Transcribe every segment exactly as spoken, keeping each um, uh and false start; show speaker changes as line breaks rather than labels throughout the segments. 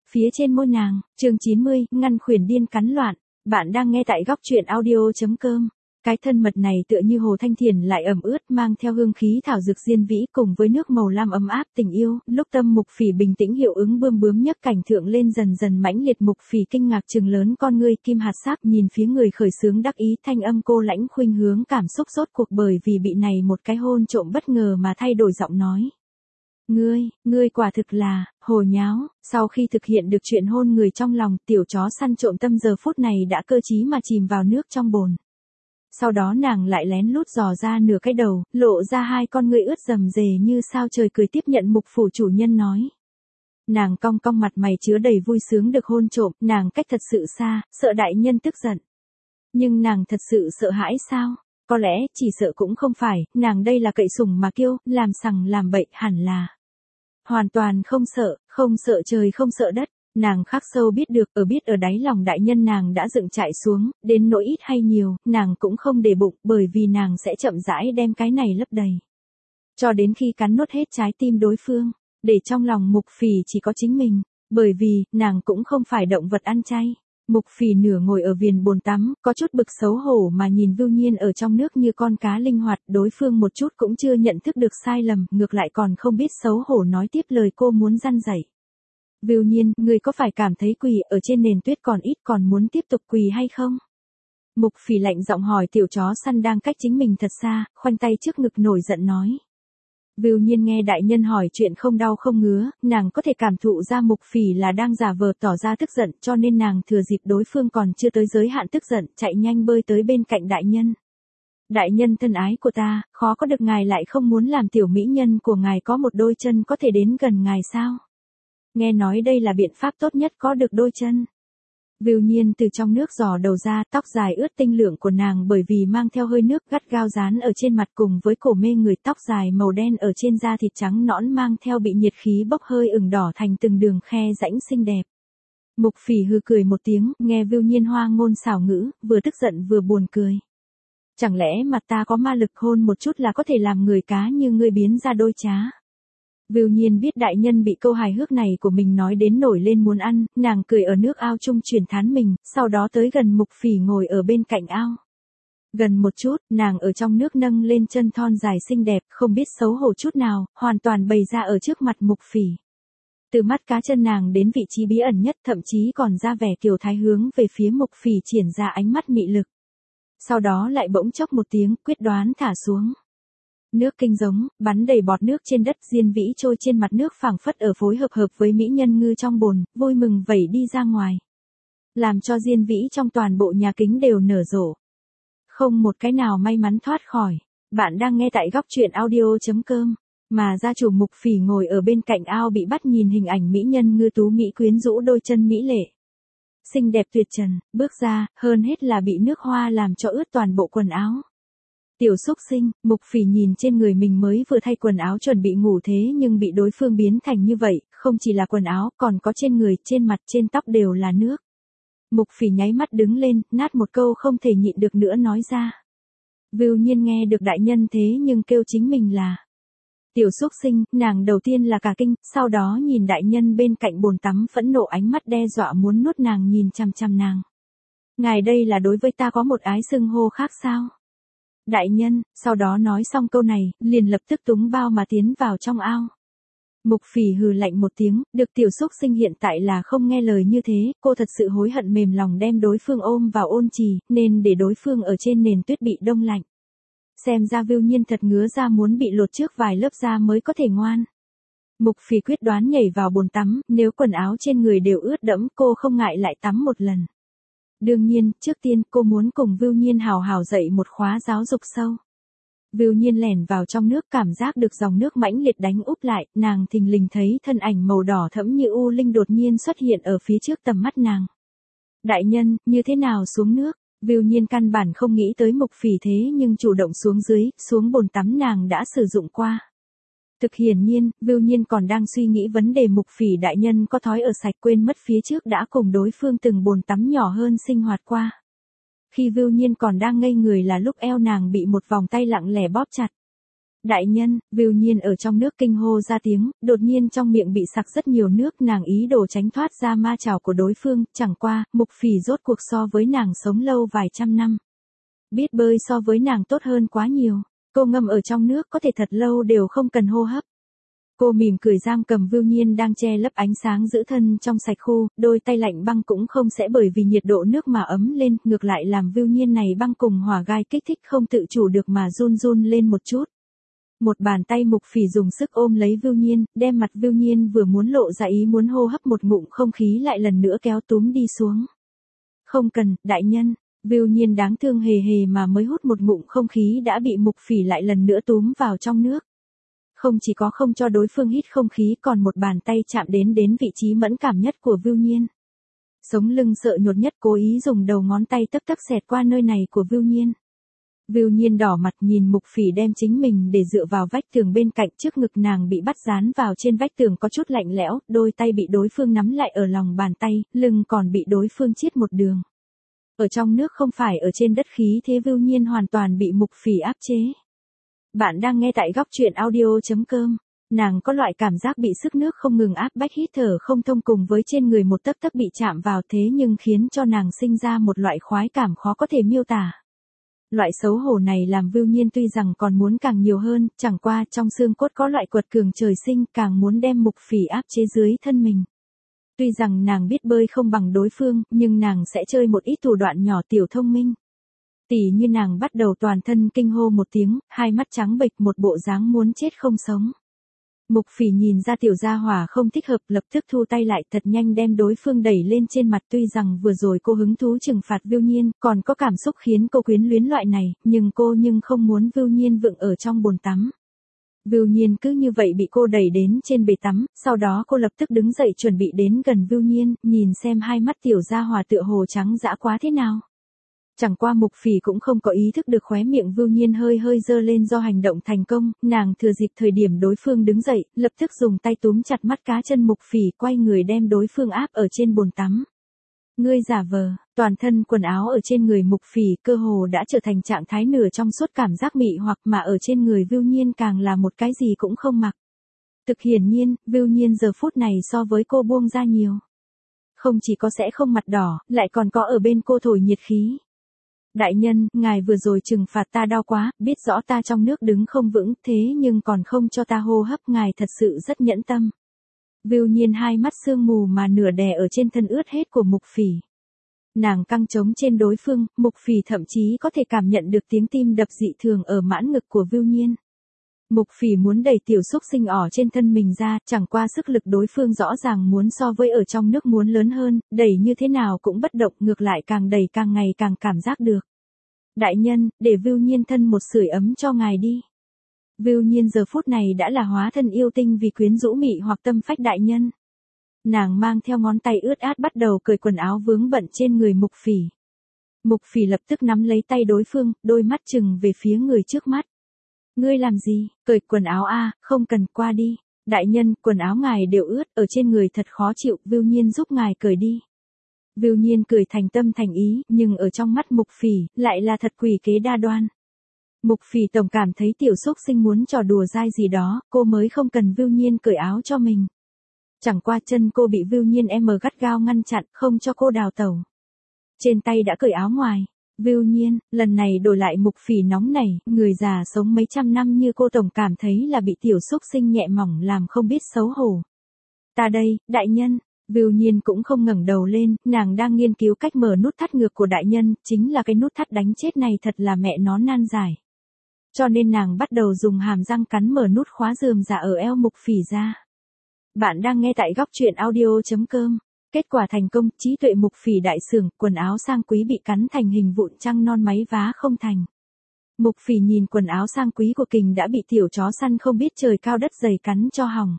phía trên môi nàng. Chương chín mươi, ngăn khuyển điên cắn loạn. Bạn đang nghe tại góc truyện audio chấm com. Cái thân mật này tựa như hồ thanh thiền lại ẩm ướt, mang theo hương khí thảo dược diên vĩ cùng với nước màu lam ấm áp tình yêu. Lúc tâm Mục Phỉ bình tĩnh hiệu ứng bươm bướm nhấc cảnh thượng lên dần dần mãnh liệt. Mục Phỉ kinh ngạc trừng lớn con ngươi kim hạt sáp nhìn phía người khởi sướng đắc ý, thanh âm cô lãnh khuynh hướng cảm xúc rốt cuộc bởi vì bị này một cái hôn trộm bất ngờ mà thay đổi giọng nói. Ngươi, ngươi quả thực là, hồ nháo. Sau khi thực hiện được chuyện hôn người trong lòng, tiểu chó săn trộm tâm giờ phút này đã cơ trí mà chìm vào nước trong bồn. Sau đó nàng lại lén lút dò ra nửa cái đầu, lộ ra hai con ngươi ướt rầm rề như sao trời cười tiếp nhận Mục phủ chủ nhân nói. Nàng cong cong mặt mày chứa đầy vui sướng được hôn trộm, nàng cách thật sự xa, sợ đại nhân tức giận. Nhưng nàng thật sự sợ hãi sao? Có lẽ, chỉ sợ cũng không phải, nàng đây là cậy sủng mà kiêu, làm sằng làm bậy hẳn là. Hoàn toàn không sợ, không sợ trời không sợ đất. Nàng khắc sâu biết được, ở biết ở đáy lòng đại nhân nàng đã dựng trại xuống, đến nỗi ít hay nhiều, nàng cũng không để bụng, bởi vì nàng sẽ chậm rãi đem cái này lấp đầy. Cho đến khi cắn nuốt hết trái tim đối phương, để trong lòng Mục Phỉ chỉ có chính mình, bởi vì, nàng cũng không phải động vật ăn chay. Mục Phỉ nửa ngồi ở viền bồn tắm, có chút bực xấu hổ mà nhìn Vưu Nhiên ở trong nước như con cá linh hoạt, đối phương một chút cũng chưa nhận thức được sai lầm, ngược lại còn không biết xấu hổ nói tiếp lời cô muốn răn dạy. Vưu Nhiên, ngươi có phải cảm thấy quỳ ở trên nền tuyết còn ít còn muốn tiếp tục quỳ hay không? Mục Phỉ lạnh giọng hỏi tiểu chó săn đang cách chính mình thật xa, khoanh tay trước ngực nổi giận nói. Vưu Nhiên nghe đại nhân hỏi chuyện không đau không ngứa, nàng có thể cảm thụ ra Mục Phỉ là đang giả vờ tỏ ra tức giận, cho nên nàng thừa dịp đối phương còn chưa tới giới hạn tức giận, chạy nhanh bơi tới bên cạnh đại nhân. Đại nhân thân ái của ta, khó có được ngài lại không muốn làm tiểu mỹ nhân của ngài có một đôi chân có thể đến gần ngài sao? Nghe nói đây là biện pháp tốt nhất có được đôi chân. Vưu Nhiên từ trong nước dò đầu ra, tóc dài ướt tinh lượng của nàng bởi vì mang theo hơi nước gắt gao dán ở trên mặt cùng với cổ mê người, tóc dài màu đen ở trên da thịt trắng nõn mang theo bị nhiệt khí bốc hơi ửng đỏ thành từng đường khe rãnh xinh đẹp. Mục Phỉ hừ cười một tiếng, nghe Vưu Nhiên hoa ngôn xảo ngữ, vừa tức giận vừa buồn cười. Chẳng lẽ mặt ta có ma lực hôn một chút là có thể làm người cá như ngươi biến ra đôi trá? Vưu Nhiên biết đại nhân bị câu hài hước này của mình nói đến nổi lên muốn ăn, nàng cười ở nước ao chung truyền thán mình, sau đó tới gần Mục Phỉ ngồi ở bên cạnh ao. Gần một chút, nàng ở trong nước nâng lên chân thon dài xinh đẹp, không biết xấu hổ chút nào, hoàn toàn bày ra ở trước mặt Mục Phỉ. Từ mắt cá chân nàng đến vị trí bí ẩn nhất, thậm chí còn ra vẻ kiều thái hướng về phía Mục Phỉ triển ra ánh mắt mị lực. Sau đó lại bỗng chốc một tiếng, quyết đoán thả xuống. Nước kinh giống, bắn đầy bọt nước trên đất, diên vĩ trôi trên mặt nước phảng phất ở phối hợp hợp với mỹ nhân ngư trong bồn, vui mừng vẩy đi ra ngoài. Làm cho diên vĩ trong toàn bộ nhà kính đều nở rộ. Không một cái nào may mắn thoát khỏi. Bạn đang nghe tại góc truyện audio chấm com. Mà gia chủ Mục Phỉ ngồi ở bên cạnh ao bị bắt nhìn hình ảnh mỹ nhân ngư tú mỹ quyến rũ đôi chân mỹ lệ. Xinh đẹp tuyệt trần, bước ra, hơn hết là bị nước hoa làm cho ướt toàn bộ quần áo. Tiểu xúc sinh, Mục Phỉ nhìn trên người mình mới vừa thay quần áo chuẩn bị ngủ thế nhưng bị đối phương biến thành như vậy, không chỉ là quần áo, còn có trên người, trên mặt, trên tóc đều là nước. Mục Phỉ nháy mắt đứng lên, nát một câu không thể nhịn được nữa nói ra. Vưu Nhiên nghe được đại nhân thế nhưng kêu chính mình là tiểu xúc sinh, nàng đầu tiên là cả kinh, sau đó nhìn đại nhân bên cạnh bồn tắm phẫn nộ ánh mắt đe dọa muốn nuốt nàng nhìn chằm chằm nàng. Ngài đây là đối với ta có một ái xưng hô khác sao? Đại nhân, sau đó nói xong câu này, liền lập tức túng bao mà tiến vào trong ao. Mục Phỉ hừ lạnh một tiếng, được tiểu xúc sinh hiện tại là không nghe lời như thế, cô thật sự hối hận mềm lòng đem đối phương ôm vào ôn trì, nên để đối phương ở trên nền tuyết bị đông lạnh. Xem ra Vưu Nhiên thật ngứa ra muốn bị lột trước vài lớp da mới có thể ngoan. Mục Phỉ quyết đoán nhảy vào bồn tắm, nếu quần áo trên người đều ướt đẫm cô không ngại lại tắm một lần. Đương nhiên, trước tiên cô muốn cùng Vưu Nhiên hào hào dạy một khóa giáo dục sâu. Vưu Nhiên lẻn vào trong nước cảm giác được dòng nước mãnh liệt đánh úp lại, nàng thình lình thấy thân ảnh màu đỏ thẫm như u linh đột nhiên xuất hiện ở phía trước tầm mắt nàng. Đại nhân, như thế nào xuống nước? Vưu Nhiên căn bản không nghĩ tới Mục Phỉ thế nhưng chủ động xuống dưới, xuống bồn tắm nàng đã sử dụng qua. Thực hiển nhiên, Vưu Nhiên còn đang suy nghĩ vấn đề Mục Phỉ đại nhân có thói ở sạch quên mất phía trước đã cùng đối phương từng bồn tắm nhỏ hơn sinh hoạt qua. Khi Vưu Nhiên còn đang ngây người là lúc eo nàng bị một vòng tay lặng lẽ bóp chặt. Đại nhân, Vưu Nhiên ở trong nước kinh hô ra tiếng, đột nhiên trong miệng bị sặc rất nhiều nước, nàng ý đồ tránh thoát ra ma chảo của đối phương, chẳng qua, Mục Phỉ rốt cuộc so với nàng sống lâu vài trăm năm. Biết bơi so với nàng tốt hơn quá nhiều, cô ngâm ở trong nước có thể thật lâu đều không cần hô hấp. Cô mỉm cười giam cầm Vưu Nhiên đang che lấp ánh sáng giữ thân trong sạch khu, đôi tay lạnh băng cũng không sẽ bởi vì nhiệt độ nước mà ấm lên, ngược lại làm Vưu Nhiên này băng cùng hỏa gai kích thích không tự chủ được mà run run lên một chút. Một bàn tay Mục Phỉ dùng sức ôm lấy Vưu Nhiên, đem mặt Vưu Nhiên vừa muốn lộ ra ý muốn hô hấp một ngụm không khí lại lần nữa kéo túm đi xuống. Không cần, đại nhân, Vưu Nhiên đáng thương hề hề mà mới hút một ngụm không khí đã bị Mục Phỉ lại lần nữa túm vào trong nước. Không chỉ có không cho đối phương hít không khí còn một bàn tay chạm đến đến vị trí mẫn cảm nhất của Vưu Nhiên. Sống lưng sợ nhột nhất cố ý dùng đầu ngón tay tấp tấp xẹt qua nơi này của Vưu Nhiên. Vưu Nhiên đỏ mặt nhìn Mục Phỉ đem chính mình để dựa vào vách tường bên cạnh, trước ngực nàng bị bắt dán vào trên vách tường có chút lạnh lẽo, đôi tay bị đối phương nắm lại ở lòng bàn tay, lưng còn bị đối phương chiết một đường. Ở trong nước không phải ở trên đất khí thế Vưu Nhiên hoàn toàn bị Mục Phỉ áp chế. Bạn đang nghe tại góc truyện audio chấm com. Nàng có loại cảm giác bị sức nước không ngừng áp bách hít thở không thông cùng với trên người một tấc tấc bị chạm vào thế nhưng khiến cho nàng sinh ra một loại khoái cảm khó có thể miêu tả. Loại xấu hổ này làm Vưu Nhiên tuy rằng còn muốn càng nhiều hơn, chẳng qua trong xương cốt có loại quật cường trời sinh càng muốn đem Mục Phỉ áp chế dưới thân mình. Tuy rằng nàng biết bơi không bằng đối phương, nhưng nàng sẽ chơi một ít thủ đoạn nhỏ tiểu thông minh. Tỉ như nàng bắt đầu toàn thân kinh hô một tiếng, hai mắt trắng bệch một bộ dáng muốn chết không sống. Mục Phỉ nhìn ra tiểu gia hỏa không thích hợp lập tức thu tay lại thật nhanh đem đối phương đẩy lên trên mặt tuy rằng vừa rồi cô hứng thú trừng phạt Vưu Nhiên còn có cảm xúc khiến cô quyến luyến loại này, nhưng cô nhưng không muốn Vưu Nhiên vựng ở trong bồn tắm. Vưu Nhiên cứ như vậy bị cô đẩy đến trên bể tắm, sau đó cô lập tức đứng dậy chuẩn bị đến gần Vưu Nhiên, nhìn xem hai mắt tiểu gia hỏa tựa hồ trắng dã quá thế nào. Chẳng qua Mục Phỉ cũng không có ý thức được khóe miệng Vưu Nhiên hơi hơi dơ lên do hành động thành công, nàng thừa dịp thời điểm đối phương đứng dậy, lập tức dùng tay túm chặt mắt cá chân Mục Phỉ quay người đem đối phương áp ở trên bồn tắm. Ngươi giả vờ, toàn thân quần áo ở trên người Mục Phỉ cơ hồ đã trở thành trạng thái nửa trong suốt cảm giác mị hoặc mà ở trên người Vưu Nhiên càng là một cái gì cũng không mặc. Thực hiển nhiên, Vưu Nhiên giờ phút này so với cô buông ra nhiều. Không chỉ có sẽ không mặt đỏ, lại còn có ở bên cô thổi nhiệt khí. Đại nhân, ngài vừa rồi trừng phạt ta đau quá, biết rõ ta trong nước đứng không vững, thế nhưng còn không cho ta hô hấp, ngài thật sự rất nhẫn tâm. Vưu Nhiên hai mắt sương mù mà nửa đè ở trên thân ướt hết của Mục Phỉ. Nàng căng trống trên đối phương, Mục Phỉ thậm chí có thể cảm nhận được tiếng tim đập dị thường ở mãn ngực của Vưu Nhiên. Mục Phỉ muốn đẩy tiểu xúc sinh ỏ trên thân mình ra, chẳng qua sức lực đối phương rõ ràng muốn so với ở trong nước muốn lớn hơn, đẩy như thế nào cũng bất động, ngược lại càng đẩy càng ngày càng cảm giác được. Đại nhân, để Vưu Nhiên thân một sưởi ấm cho ngài đi. Vưu Nhiên giờ phút này đã là hóa thân yêu tinh vì quyến rũ mị hoặc tâm phách đại nhân. Nàng mang theo ngón tay ướt át bắt đầu cởi quần áo vướng bận trên người Mục Phỉ. Mục Phỉ lập tức nắm lấy tay đối phương, đôi mắt trừng về phía người trước mắt. Ngươi làm gì, cởi quần áo a, không cần, qua đi. Đại nhân, quần áo ngài đều ướt, ở trên người thật khó chịu, Vưu Nhiên giúp ngài cởi đi. Vưu Nhiên cười thành tâm thành ý, nhưng ở trong mắt Mục Phỉ, lại là thật quỷ kế đa đoan. Mục Phỉ tổng cảm thấy tiểu xúc sinh muốn trò đùa dai gì đó, cô mới không cần Vưu Nhiên cởi áo cho mình. Chẳng qua chân cô bị Vưu Nhiên em gắt gao ngăn chặn, không cho cô đào tẩu. Trên tay đã cởi áo ngoài. Vưu Nhiên, lần này đổi lại Mục Phỉ nóng nảy, người già sống mấy trăm năm như cô tổng cảm thấy là bị tiểu xúc sinh nhẹ mỏng làm không biết xấu hổ. Ta đây, đại nhân. Vưu Nhiên cũng không ngẩng đầu lên, nàng đang nghiên cứu cách mở nút thắt ngược của đại nhân, chính là cái nút thắt đánh chết này thật là mẹ nó nan giải. Cho nên nàng bắt đầu dùng hàm răng cắn mở nút khóa rườm rà ở eo Mục Phỉ ra. Bạn đang nghe tại góc truyện audio chấm com. Kết quả thành công, trí tuệ Mục Phỉ đại sưởng, quần áo sang quý bị cắn thành hình vụn trăng non máy vá không thành. Mục Phỉ nhìn quần áo sang quý của Kình đã bị tiểu chó săn không biết trời cao đất dày cắn cho hỏng.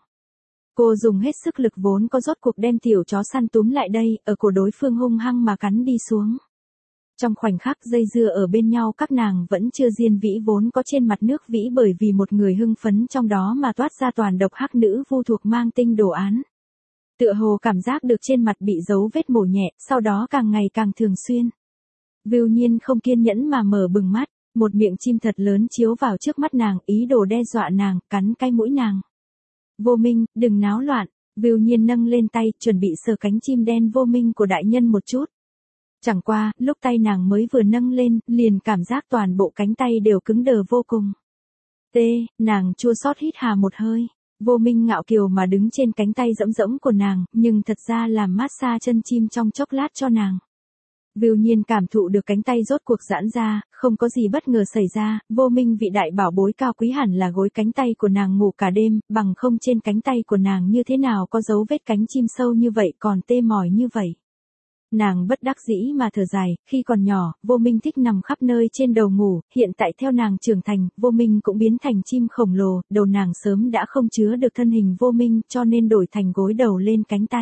Cô dùng hết sức lực vốn có rốt cuộc đem tiểu chó săn túm lại đây, ở cổ đối phương hung hăng mà cắn đi xuống. Trong khoảnh khắc dây dưa ở bên nhau các nàng vẫn chưa diên vĩ vốn có trên mặt nước vĩ bởi vì một người hưng phấn trong đó mà toát ra toàn độc hắc nữ vu thuộc mang tinh đồ án. Tựa hồ cảm giác được trên mặt bị dấu vết mổ nhẹ, sau đó càng ngày càng thường xuyên. Vưu Nhiên không kiên nhẫn mà mở bừng mắt, một miệng chim thật lớn chiếu vào trước mắt nàng, ý đồ đe dọa nàng, cắn cái mũi nàng. Vô Minh, đừng náo loạn. Vưu Nhiên nâng lên tay, chuẩn bị sờ cánh chim đen vô minh của đại nhân một chút. Chẳng qua, lúc tay nàng mới vừa nâng lên, liền cảm giác toàn bộ cánh tay đều cứng đờ vô cùng. Tê, nàng chua xót hít hà một hơi. Vô Minh ngạo kiều mà đứng trên cánh tay rỗng rỗng của nàng, nhưng thật ra làm massage chân chim trong chốc lát cho nàng. Vưu Nhiên cảm thụ được cánh tay rốt cuộc giãn ra, không có gì bất ngờ xảy ra, Vô Minh vị đại bảo bối cao quý hẳn là gối cánh tay của nàng ngủ cả đêm, bằng không trên cánh tay của nàng như thế nào có dấu vết cánh chim sâu như vậy còn tê mỏi như vậy. Nàng bất đắc dĩ mà thở dài, khi còn nhỏ, Vô Minh thích nằm khắp nơi trên đầu ngủ, hiện tại theo nàng trưởng thành, Vô Minh cũng biến thành chim khổng lồ, đầu nàng sớm đã không chứa được thân hình Vô Minh cho nên đổi thành gối đầu lên cánh tay.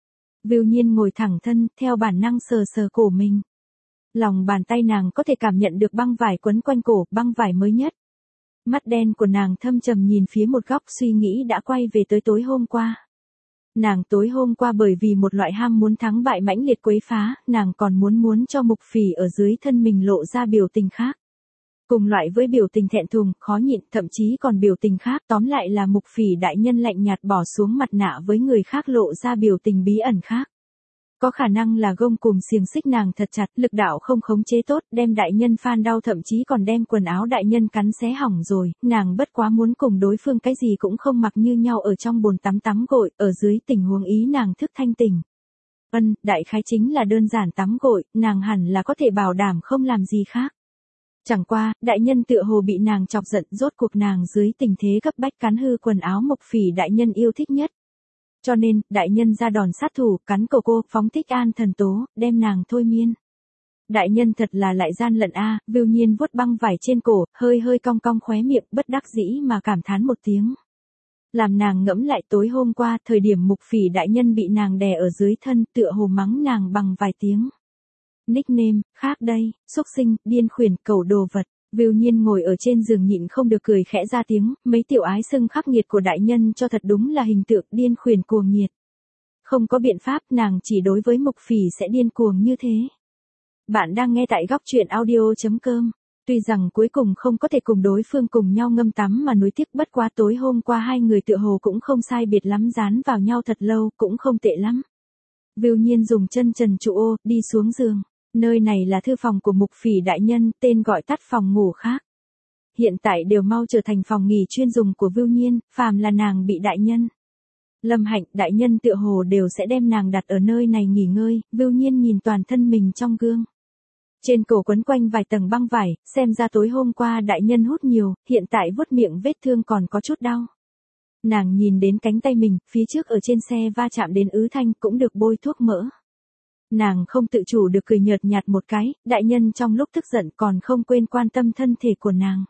Vưu Nhiên ngồi thẳng thân, theo bản năng sờ sờ cổ mình. Lòng bàn tay nàng có thể cảm nhận được băng vải quấn quanh cổ, băng vải mới nhất. Mắt đen của nàng thâm trầm nhìn phía một góc, suy nghĩ đã quay về tới tối hôm qua. Nàng tối hôm qua bởi vì một loại ham muốn thắng bại mãnh liệt quấy phá, nàng còn muốn muốn cho Mục Phỉ ở dưới thân mình lộ ra biểu tình khác. Cùng loại với biểu tình thẹn thùng, khó nhịn, thậm chí còn biểu tình khác, tóm lại là Mục Phỉ đại nhân lạnh nhạt bỏ xuống mặt nạ với người khác lộ ra biểu tình bí ẩn khác. Có khả năng là gông cùm xiềng xích nàng thật chặt, lực đạo không khống chế tốt, đem đại nhân phan đau, thậm chí còn đem quần áo đại nhân cắn xé hỏng rồi, nàng bất quá muốn cùng đối phương cái gì cũng không mặc như nhau ở trong bồn tắm tắm gội, ở dưới tình huống ý nàng thức thanh tỉnh. Ân, đại khái chính là đơn giản tắm gội, nàng hẳn là có thể bảo đảm không làm gì khác. Chẳng qua, đại nhân tựa hồ bị nàng chọc giận, rốt cuộc nàng dưới tình thế cấp bách cắn hư quần áo Mục Phỉ đại nhân yêu thích nhất. Cho nên, đại nhân ra đòn sát thủ, cắn cổ cô, phóng thích an thần tố, đem nàng thôi miên. Đại nhân thật là lại gian lận a, à, Vưu Nhiên vuốt băng vải trên cổ, hơi hơi cong cong khóe miệng, bất đắc dĩ mà cảm thán một tiếng. Làm nàng ngẫm lại tối hôm qua, thời điểm Mục Phỉ đại nhân bị nàng đè ở dưới thân, tựa hồ mắng nàng bằng vài tiếng. Nickname, khác đây, xúc sinh, điên khuyển, cẩu đồ vật. Vưu Nhiên ngồi ở trên giường nhịn không được cười khẽ ra tiếng, mấy tiểu ái xưng khắc nghiệt của đại nhân cho thật đúng là hình tượng điên khuyển cuồng nhiệt. Không có biện pháp, nàng chỉ đối với Mục Phỉ sẽ điên cuồng như thế. Bạn đang nghe tại góc truyện audio chấm com. Tuy rằng cuối cùng không có thể cùng đối phương cùng nhau ngâm tắm mà nuối tiếc, bất quá tối hôm qua hai người tựa hồ cũng không sai biệt lắm, dán vào nhau thật lâu, cũng không tệ lắm. Vưu Nhiên dùng chân trần trụ ô, đi xuống giường. Nơi này là thư phòng của Mục Phỉ đại nhân, tên gọi tắt phòng ngủ khác. Hiện tại đều mau trở thành phòng nghỉ chuyên dùng của Vưu Nhiên, phàm là nàng bị đại nhân. Lâm Hạnh, đại nhân tựa hồ đều sẽ đem nàng đặt ở nơi này nghỉ ngơi, Vưu Nhiên nhìn toàn thân mình trong gương. Trên cổ quấn quanh vài tầng băng vải, xem ra tối hôm qua đại nhân hút nhiều, hiện tại vuốt miệng vết thương còn có chút đau. Nàng nhìn đến cánh tay mình, phía trước ở trên xe va chạm đến ứ thanh cũng được bôi thuốc mỡ. Nàng không tự chủ được cười nhợt nhạt một cái, đại nhân trong lúc tức giận còn không quên quan tâm thân thể của nàng.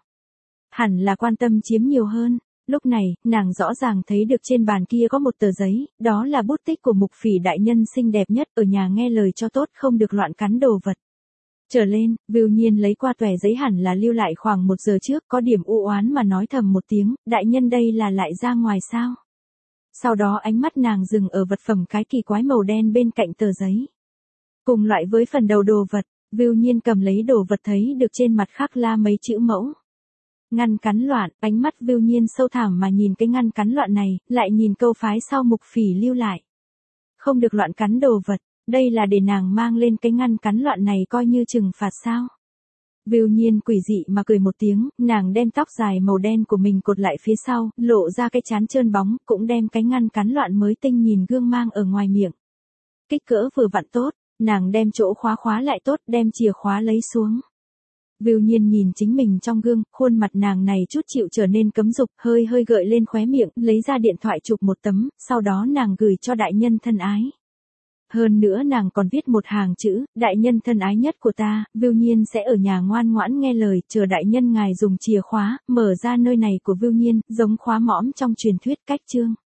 Hẳn là quan tâm chiếm nhiều hơn. Lúc này, nàng rõ ràng thấy được trên bàn kia có một tờ giấy, đó là bút tích của Mục Phỉ đại nhân xinh đẹp nhất, ở nhà nghe lời cho tốt, không được loạn cắn đồ vật. Trở lên, Vưu Nhiên lấy qua tòe giấy, hẳn là lưu lại khoảng một giờ trước, có điểm u oán mà nói thầm một tiếng, đại nhân đây là lại ra ngoài sao? Sau đó ánh mắt nàng dừng ở vật phẩm cái kỳ quái màu đen bên cạnh tờ giấy. Cùng loại với phần đầu đồ vật, Vưu Nhiên cầm lấy đồ vật thấy được trên mặt khắc la mấy chữ mẫu. Ngăn cắn loạn, ánh mắt Vưu Nhiên sâu thẳm mà nhìn cái ngăn cắn loạn này, lại nhìn câu phái sau Mục Phỉ lưu lại. Không được loạn cắn đồ vật, đây là để nàng mang lên cái ngăn cắn loạn này coi như trừng phạt sao? Vưu Nhiên quỷ dị mà cười một tiếng, nàng đem tóc dài màu đen của mình cột lại phía sau, lộ ra cái trán trơn bóng, cũng đem cái ngăn cắn loạn mới tinh nhìn gương mang ở ngoài miệng. Kích cỡ vừa vặn tốt, nàng đem chỗ khóa khóa lại tốt, đem chìa khóa lấy xuống. Vưu Nhiên nhìn chính mình trong gương, khuôn mặt nàng này chút chịu trở nên cấm dục, hơi hơi gợi lên khóe miệng, lấy ra điện thoại chụp một tấm, sau đó nàng gửi cho đại nhân thân ái. Hơn nữa nàng còn viết một hàng chữ, đại nhân thân ái nhất của ta, Vưu Nhiên sẽ ở nhà ngoan ngoãn nghe lời, chờ đại nhân ngài dùng chìa khóa, mở ra nơi này của Vưu Nhiên, giống khóa mõm trong truyền thuyết cách chương.